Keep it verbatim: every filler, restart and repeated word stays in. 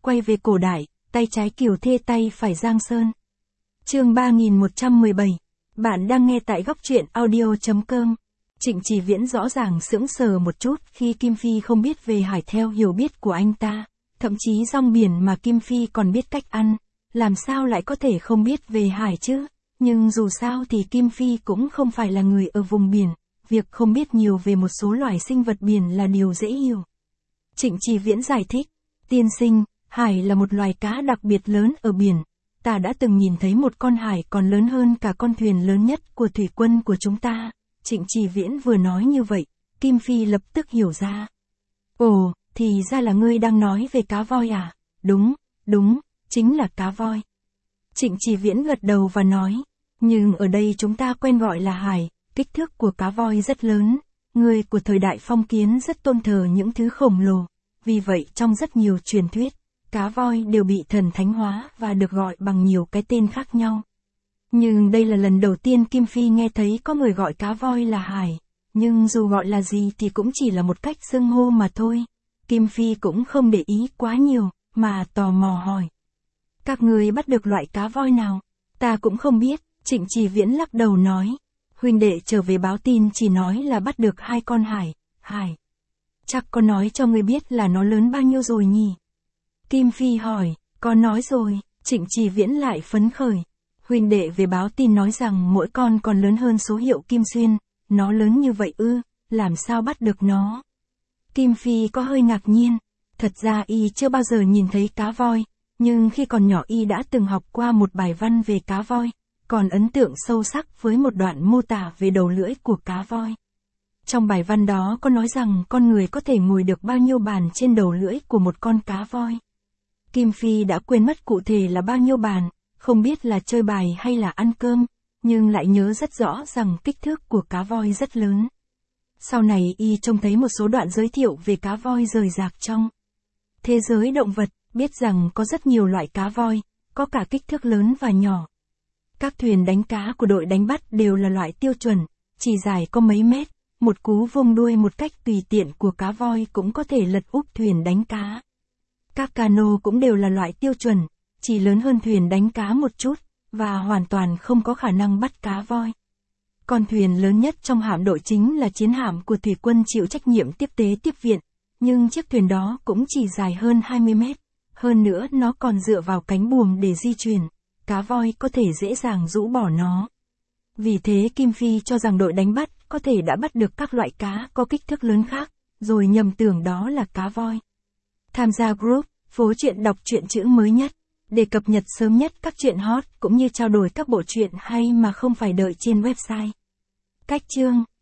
quay về cổ đại, tay trái Kiều Thê tay phải Giang Sơn. Chương ba nghìn một trăm mười bảy. Bạn đang nghe tại góc truyện audio chấm com. Trịnh Chỉ Viễn rõ ràng sững sờ một chút khi Kim Phi không biết về hải theo hiểu biết của anh ta, thậm chí rong biển mà Kim Phi còn biết cách ăn, làm sao lại có thể không biết về hải chứ? Nhưng dù sao thì Kim Phi cũng không phải là người ở vùng biển, việc không biết nhiều về một số loài sinh vật biển là điều dễ hiểu. Trịnh Chỉ Viễn giải thích, tiên sinh, hải là một loài cá đặc biệt lớn ở biển. Ta đã từng nhìn thấy một con hải còn lớn hơn cả con thuyền lớn nhất của thủy quân của chúng ta. Trịnh Chỉ Viễn vừa nói như vậy, Kim Phi lập tức hiểu ra. Ồ, thì ra là ngươi đang nói về cá voi à? Đúng, đúng, chính là cá voi. Trịnh Chỉ Viễn gật đầu và nói, nhưng ở đây chúng ta quen gọi là hải, kích thước của cá voi rất lớn. Người của thời đại phong kiến rất tôn thờ những thứ khổng lồ, vì vậy trong rất nhiều truyền thuyết, cá voi đều bị thần thánh hóa và được gọi bằng nhiều cái tên khác nhau. Nhưng đây là lần đầu tiên Kim Phi nghe thấy có người gọi cá voi là hải, nhưng dù gọi là gì thì cũng chỉ là một cách xưng hô mà thôi. Kim Phi cũng không để ý quá nhiều, mà tò mò hỏi. Các người bắt được loại cá voi nào? Ta cũng không biết, Trịnh Chỉ Viễn lắc đầu nói. Huynh đệ trở về báo tin chỉ nói là bắt được hai con hải, hải. Chắc có nói cho ngươi biết là nó lớn bao nhiêu rồi nhỉ? Kim Phi hỏi, có nói rồi, Trịnh Chỉ Viễn lại phấn khởi. Huynh đệ về báo tin nói rằng mỗi con còn lớn hơn số hiệu Kim Xuyên, nó lớn như vậy ư, làm sao bắt được nó? Kim Phi có hơi ngạc nhiên, thật ra y chưa bao giờ nhìn thấy cá voi, nhưng khi còn nhỏ y đã từng học qua một bài văn về cá voi, còn ấn tượng sâu sắc với một đoạn mô tả về đầu lưỡi của cá voi. Trong bài văn đó có nói rằng con người có thể ngồi được bao nhiêu bàn trên đầu lưỡi của một con cá voi. Kim Phi đã quên mất cụ thể là bao nhiêu bàn, không biết là chơi bài hay là ăn cơm, nhưng lại nhớ rất rõ rằng kích thước của cá voi rất lớn. Sau này y trông thấy một số đoạn giới thiệu về cá voi rời rạc trong thế giới động vật, biết rằng có rất nhiều loại cá voi, có cả kích thước lớn và nhỏ. Các thuyền đánh cá của đội đánh bắt đều là loại tiêu chuẩn, chỉ dài có mấy mét, một cú vung đuôi một cách tùy tiện của cá voi cũng có thể lật úp thuyền đánh cá. Các cano cũng đều là loại tiêu chuẩn, chỉ lớn hơn thuyền đánh cá một chút, và hoàn toàn không có khả năng bắt cá voi. Con thuyền lớn nhất trong hạm đội chính là chiến hạm của thủy quân chịu trách nhiệm tiếp tế tiếp viện, nhưng chiếc thuyền đó cũng chỉ dài hơn hai mươi mét, hơn nữa nó còn dựa vào cánh buồm để di chuyển, cá voi có thể dễ dàng rũ bỏ nó. Vì thế Kim Phi cho rằng đội đánh bắt có thể đã bắt được các loại cá có kích thước lớn khác, rồi nhầm tưởng đó là cá voi. Tham gia group, phố truyện đọc truyện chữ mới nhất, để cập nhật sớm nhất các truyện hot cũng như trao đổi các bộ truyện hay mà không phải đợi trên website. Cách chương